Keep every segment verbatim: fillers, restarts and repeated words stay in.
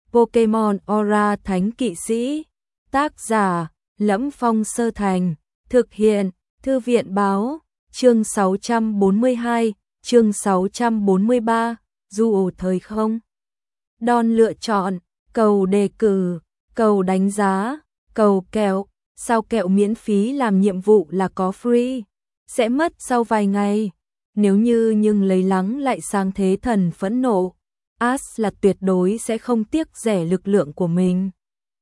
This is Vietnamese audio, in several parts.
Pokemon Aura Thánh Kỵ Sĩ. Tác giả: Lẫm Phong Sơ Thành. Thực hiện: Thư viện báo. Chương sáu trăm bốn mươi hai, chương sáu trăm bốn mươi ba, dù thời không. Đòn lựa chọn, cầu đề cử, cầu đánh giá, cầu kẹo. Sao kẹo miễn phí làm nhiệm vụ là có free, sẽ mất sau vài ngày. Nếu như nhưng lấy lắng lại sang thế thần phẫn nộ, Ash là tuyệt đối sẽ không tiếc rẻ lực lượng của mình.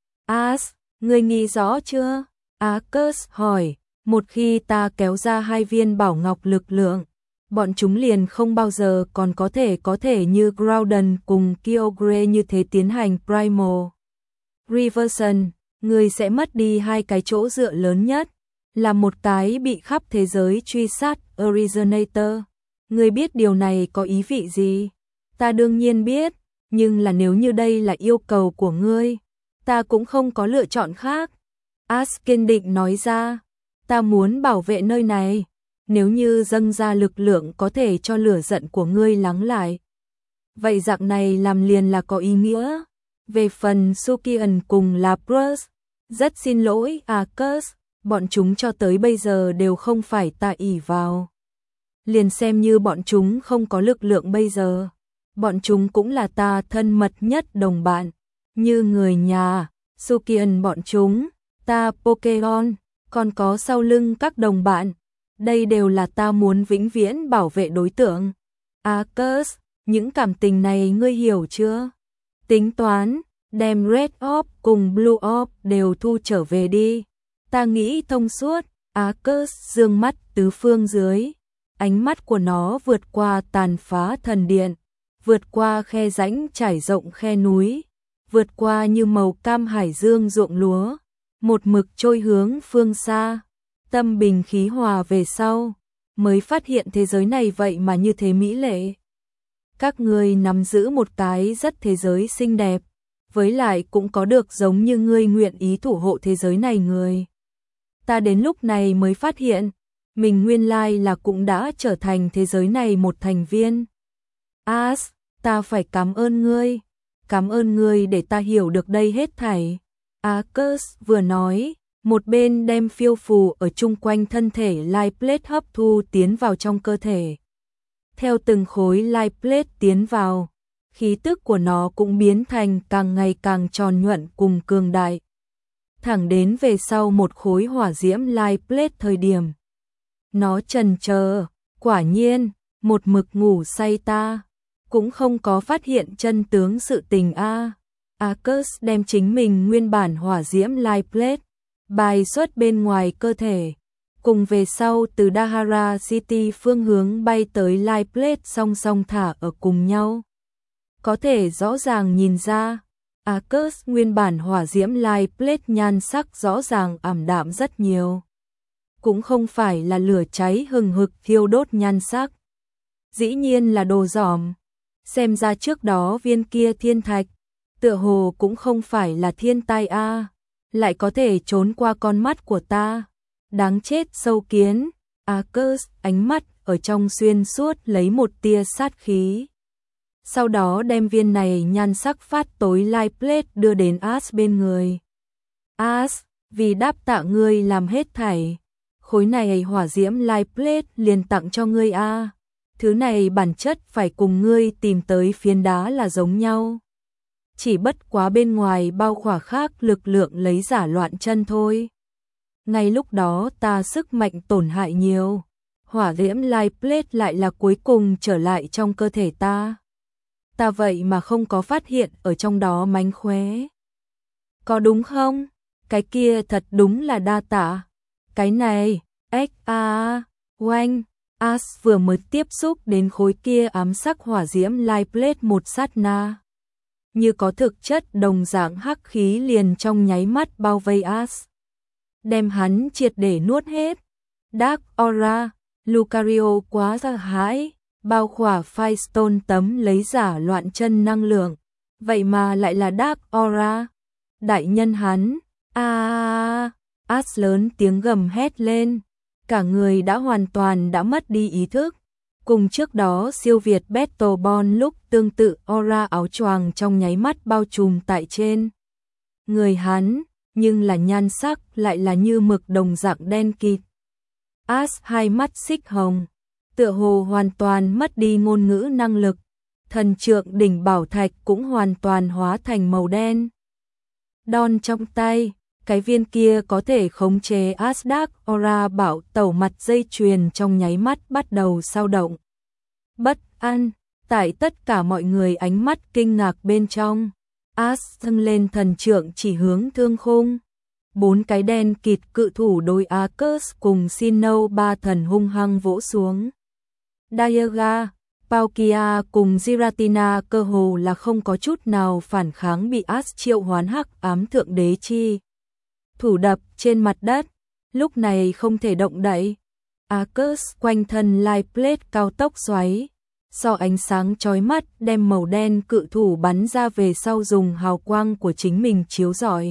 Ash, ngươi nghĩ rõ chưa? Arceus hỏi. Một khi ta kéo ra hai viên bảo ngọc lực lượng, bọn chúng liền không bao giờ còn có thể có thể như Groudon cùng Kyogre như thế tiến hành Primal Reversion. Ngươi sẽ mất đi hai cái chỗ dựa lớn nhất, là một cái bị khắp thế giới truy sát Originator. Ngươi biết điều này có ý vị gì? Ta đương nhiên biết, nhưng là nếu như đây là yêu cầu của ngươi, ta cũng không có lựa chọn khác. Ash kiên định nói ra, ta muốn bảo vệ nơi này, nếu như dâng ra lực lượng có thể cho lửa giận của ngươi lắng lại. Vậy dạng này làm liền là có ý nghĩa. Về phần Sukian cùng Lapras, rất xin lỗi Arceus, bọn chúng cho tới bây giờ đều không phải ta ỷ vào. Liền xem như bọn chúng không có lực lượng bây giờ, bọn chúng cũng là ta thân mật nhất đồng bạn, như người nhà. Sukian bọn chúng, ta Pokemon, còn có sau lưng các đồng bạn, đây đều là ta muốn vĩnh viễn bảo vệ đối tượng. Arceus, những cảm tình này ngươi hiểu chưa? Tính toán, đem Red Orb cùng Blue Orb đều thu trở về đi. Ta nghĩ thông suốt. Arceus dương mắt tứ phương dưới, ánh mắt của nó vượt qua tàn phá thần điện, vượt qua khe rãnh trải rộng khe núi, vượt qua như màu cam hải dương ruộng lúa, một mực trôi hướng phương xa. Tâm bình khí hòa về sau, mới phát hiện thế giới này vậy mà như thế mỹ lệ. Các ngươi nắm giữ một cái rất thế giới xinh đẹp, với lại cũng có được giống như ngươi nguyện ý thủ hộ thế giới này người. Ta đến lúc này mới phát hiện, mình nguyên lai là cũng đã trở thành thế giới này một thành viên. Ash, ta phải cảm ơn ngươi, cảm ơn ngươi để ta hiểu được đây hết thảy. Arceus vừa nói, một bên đem phiêu phù ở chung quanh thân thể Life Plate hấp thu tiến vào trong cơ thể. Theo từng khối Life Plate tiến vào, khí tức của nó cũng biến thành càng ngày càng tròn nhuận cùng cường đại. Thẳng đến về sau một khối hỏa diễm Life Plate thời điểm, nó chần chờ, quả nhiên, một mực ngủ say ta, cũng không có phát hiện chân tướng sự tình a. À. Arceus đem chính mình nguyên bản hỏa diễm Life Plate bài xuất bên ngoài cơ thể, cùng về sau từ Dahara City phương hướng bay tới Life Plate song song thả ở cùng nhau. Có thể rõ ràng nhìn ra, Arceus nguyên bản hỏa diễm Life Plate nhan sắc rõ ràng ảm đạm rất nhiều. Cũng không phải là lửa cháy hừng hực thiêu đốt nhan sắc. Dĩ nhiên là đồ giỏm. Xem ra trước đó viên kia thiên thạch, tựa hồ cũng không phải là thiên tai a, à, lại có thể trốn qua con mắt của ta. Đáng chết sâu kiến. Arceus ánh mắt ở trong xuyên suốt lấy một tia sát khí. Sau đó đem viên này nhan sắc phát tối Life Plate đưa đến Ash bên người. Ash, vì đáp tạ ngươi làm hết thảy, khối này hỏa diễm Life Plate liền tặng cho ngươi a. À. Thứ này bản chất phải cùng ngươi tìm tới phiến đá là giống nhau. Chỉ bất quá bên ngoài bao khỏa khác lực lượng lấy giả loạn chân thôi. Ngay lúc đó ta sức mạnh tổn hại nhiều, hỏa diễm Life Plate lại là cuối cùng trở lại trong cơ thể ta. Ta vậy mà không có phát hiện ở trong đó mánh khóe. Có đúng không? Cái kia thật đúng là đa tạ. Cái này, ếch a, oanh, Ash vừa mới tiếp xúc đến khối kia ám sắc hỏa diễm Life Plate một sát na. Như có thực chất đồng dạng hắc khí liền trong nháy mắt bao vây Ash, đem hắn triệt để nuốt hết. Dark Aura, Lucario quá sợ hãi, bao khỏa Firestone tấm lấy giả loạn chân năng lượng, vậy mà lại là Dark Aura. Đại nhân hắn, a à, Ash lớn tiếng gầm hét lên, cả người đã hoàn toàn đã mất đi ý thức, Cùng trước đó siêu Việt Battleborn lúc tương tự aura áo choàng trong nháy mắt bao trùm tại trên người hắn, nhưng là nhan sắc lại là như mực đồng dạng đen kịt. Ash hai mắt xích hồng, tựa hồ hoàn toàn mất đi ngôn ngữ năng lực, thần trượng đỉnh bảo thạch cũng hoàn toàn hóa thành màu đen. Đòn trong tay, cái viên kia có thể khống chế Asdark Aura bảo tẩu mặt dây chuyền trong nháy mắt bắt đầu sao động. Bất an, tại tất cả mọi người ánh mắt kinh ngạc bên trong, Ash dâng lên thần trượng chỉ hướng thương khung. Bốn cái đen kịt cự thủ đối Arcus cùng Sinnoh ba thần hung hăng vỗ xuống. Dialga, Palkia cùng Giratina cơ hồ là không có chút nào phản kháng, bị Ash triệu hoán hắc ám thượng đế chi thủ đập trên mặt đất, lúc này không thể động đậy. Arcus quanh thân light plate cao tốc xoáy, do ánh sáng chói mắt đem màu đen cự thủ bắn ra về sau, dùng hào quang của chính mình chiếu rọi.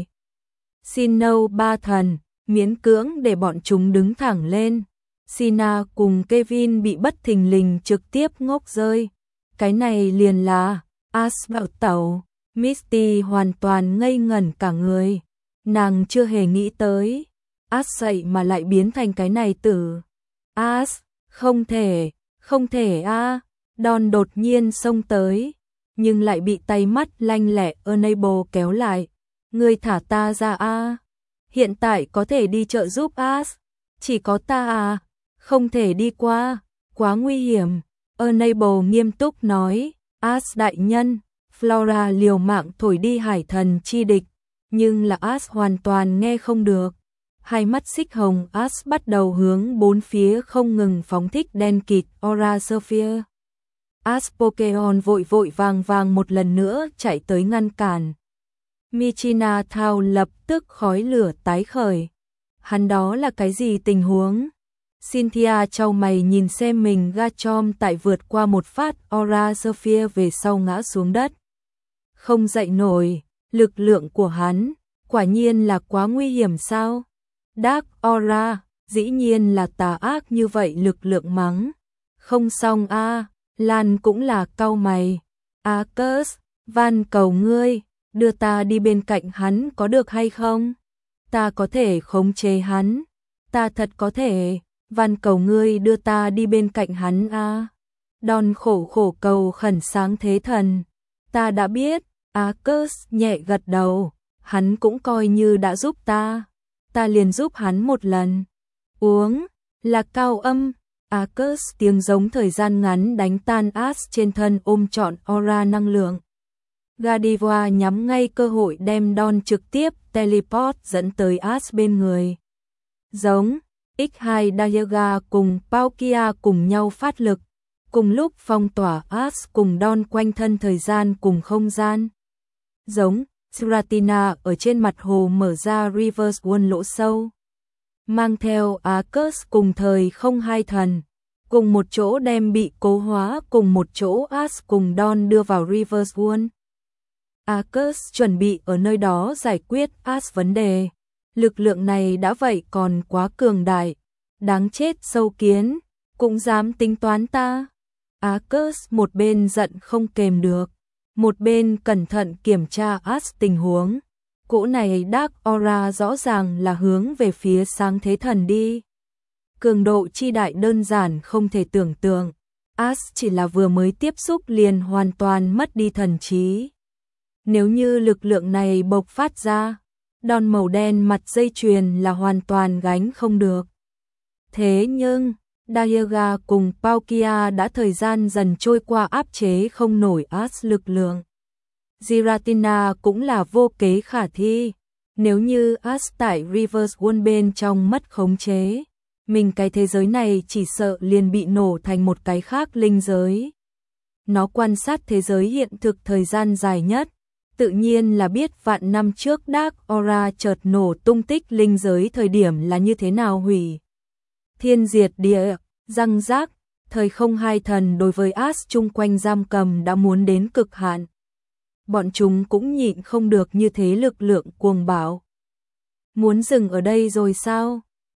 Sinnoh ba thần, miễn cưỡng để bọn chúng đứng thẳng lên. Sina cùng Kevin bị bất thình lình trực tiếp ngốc rơi. Cái này liền là Ash bạo tẩu. Misty hoàn toàn ngây ngẩn cả người. Nàng chưa hề nghĩ tới Ash dậy mà lại biến thành cái này tử. Ash, không thể, không thể a. À. Đòn đột nhiên xông tới, nhưng lại bị tay mắt lanh lẹ Enable kéo lại. Ngươi thả ta ra a. À. Hiện tại có thể đi trợ giúp Ash, chỉ có ta à, không thể đi qua, quá nguy hiểm. Enable nghiêm túc nói, Ash đại nhân, Flora liều mạng thổi đi hải thần chi địch, nhưng là Ash hoàn toàn nghe không được. Hai mắt xích hồng Ash bắt đầu hướng bốn phía không ngừng phóng thích đen kịt Aura Sphere. Ash Pokemon vội vội vàng vàng một lần nữa chạy tới ngăn cản. Michina Thao lập tức khói lửa tái khởi. Hắn đó là cái gì tình huống? Cynthia chau mày nhìn xem mình Garchomp tại vượt qua một phát Aura Sphere về sau ngã xuống đất. Không dậy nổi, lực lượng của hắn, quả nhiên là quá nguy hiểm sao? Dark Aura, dĩ nhiên là tà ác như vậy lực lượng mắng. Không xong a, à, Lan cũng là cau mày. Arcus, van cầu ngươi, đưa ta đi bên cạnh hắn có được hay không? Ta có thể khống chế hắn, ta thật có thể, van cầu ngươi đưa ta đi bên cạnh hắn a. À. Đòn khổ khổ cầu khẩn sáng thế thần, ta đã biết. Arcus nhẹ gật đầu, hắn cũng coi như đã giúp ta, ta liền giúp hắn một lần. Uống, là cao âm. Arcus tiếng giống thời gian ngắn đánh tan Ash trên thân, ôm trọn aura năng lượng. Gardevoir nhắm ngay cơ hội đem Đòn trực tiếp teleport dẫn tới Ash bên người. Giống, ích hai Dialga cùng Palkia cùng nhau phát lực, cùng lúc phong tỏa Ash cùng Đòn quanh thân thời gian cùng không gian. Giống, Giratina ở trên mặt hồ mở ra Reverse One lỗ sâu. Mang theo Arcus cùng thời không hai thần, cùng một chỗ đem bị cố hóa cùng một chỗ Ash cùng Đòn đưa vào Reverse One. Arcus chuẩn bị ở nơi đó giải quyết Ash vấn đề. Lực lượng này đã vậy còn quá cường đại. Đáng chết sâu kiến, cũng dám tính toán ta. Arcus một bên giận không kềm được, một bên cẩn thận kiểm tra Ash tình huống. Cỗ này Dark Aura rõ ràng là hướng về phía sáng thế thần đi. Cường độ chi đại đơn giản không thể tưởng tượng. Ash chỉ là vừa mới tiếp xúc liền hoàn toàn mất đi thần trí. Nếu như lực lượng này bộc phát ra, Đòn màu đen mặt dây chuyền là hoàn toàn gánh không được. Thế nhưng, Dialga cùng Palkia đã thời gian dần trôi qua áp chế không nổi Ash lực lượng. Giratina cũng là vô kế khả thi. Nếu như Ash tại Reverse One bên trong mất khống chế, mình cái thế giới này chỉ sợ liền bị nổ thành một cái khác linh giới. Nó quan sát thế giới hiện thực thời gian dài nhất, tự nhiên là biết vạn năm trước Dark Aura chợt nổ tung tích linh giới thời điểm là như thế nào hủy thiên diệt địa, răng rác. Thời không hai thần đối với Ash chung quanh giam cầm đã muốn đến cực hạn. Bọn chúng cũng nhịn không được như thế lực lượng cuồng bạo. Muốn dừng ở đây rồi sao?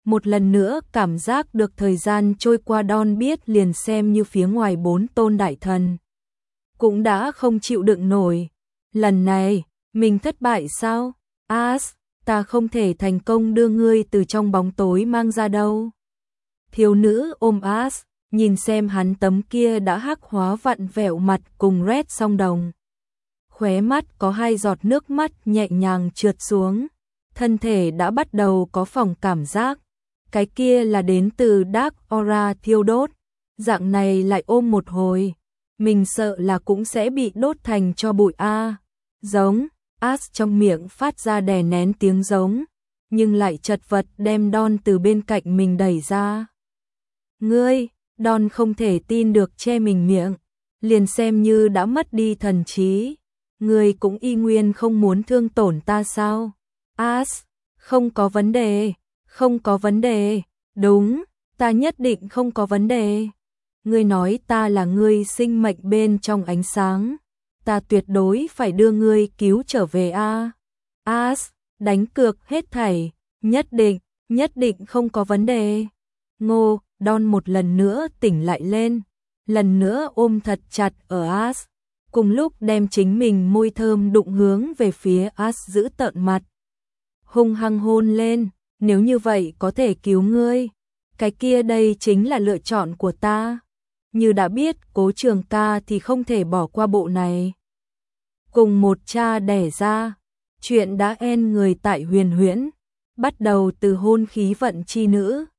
Một lần nữa cảm giác được thời gian trôi qua, Don biết liền xem như phía ngoài bốn tôn đại thần cũng đã không chịu đựng nổi. Lần này, mình thất bại sao? As, ta không thể thành công đưa ngươi từ trong bóng tối mang ra đâu. Thiếu nữ ôm As, nhìn xem hắn tấm kia đã hắc hóa vặn vẹo mặt cùng Red song đồng. Khóe mắt có hai giọt nước mắt nhẹ nhàng trượt xuống, thân thể đã bắt đầu có phỏng cảm giác. Cái kia là đến từ Dark Aura thiêu đốt, dạng này lại ôm một hồi, mình sợ là cũng sẽ bị đốt thành cho bụi a. Giống, As trong miệng phát ra đè nén tiếng giống, nhưng lại chật vật đem Don từ bên cạnh mình đẩy ra. Ngươi, Don không thể tin được che mình miệng, liền xem như đã mất đi thần trí, ngươi cũng y nguyên không muốn thương tổn ta sao? As, không có vấn đề, không có vấn đề, đúng, ta nhất định không có vấn đề. Ngươi nói ta là ngươi sinh mệnh bên trong ánh sáng, ta tuyệt đối phải đưa ngươi cứu trở về a. As, đánh cược hết thảy, nhất định, nhất định không có vấn đề. Ngô, Don một lần nữa tỉnh lại lên, lần nữa ôm thật chặt ở As, cùng lúc đem chính mình môi thơm đụng hướng về phía As giữ tợn mặt. Hung hăng hôn lên, nếu như vậy có thể cứu ngươi, cái kia đây chính là lựa chọn của ta. Như đã biết Cố Trường Ca thì không thể bỏ qua bộ này. Cùng một cha đẻ ra, chuyện đã en người tại Huyền Huyễn, bắt đầu từ hôn khí vận chi nữ.